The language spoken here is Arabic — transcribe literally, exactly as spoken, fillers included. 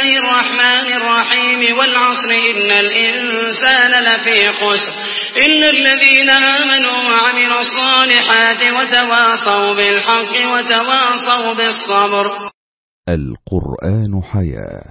الله الرحمن الرحيم والعصر إن الإنسان لفي خسر إلا الذين آمنوا وعملوا الصالحات وتواصوا بالحق وتواصوا بالصبر. القرآن حياة.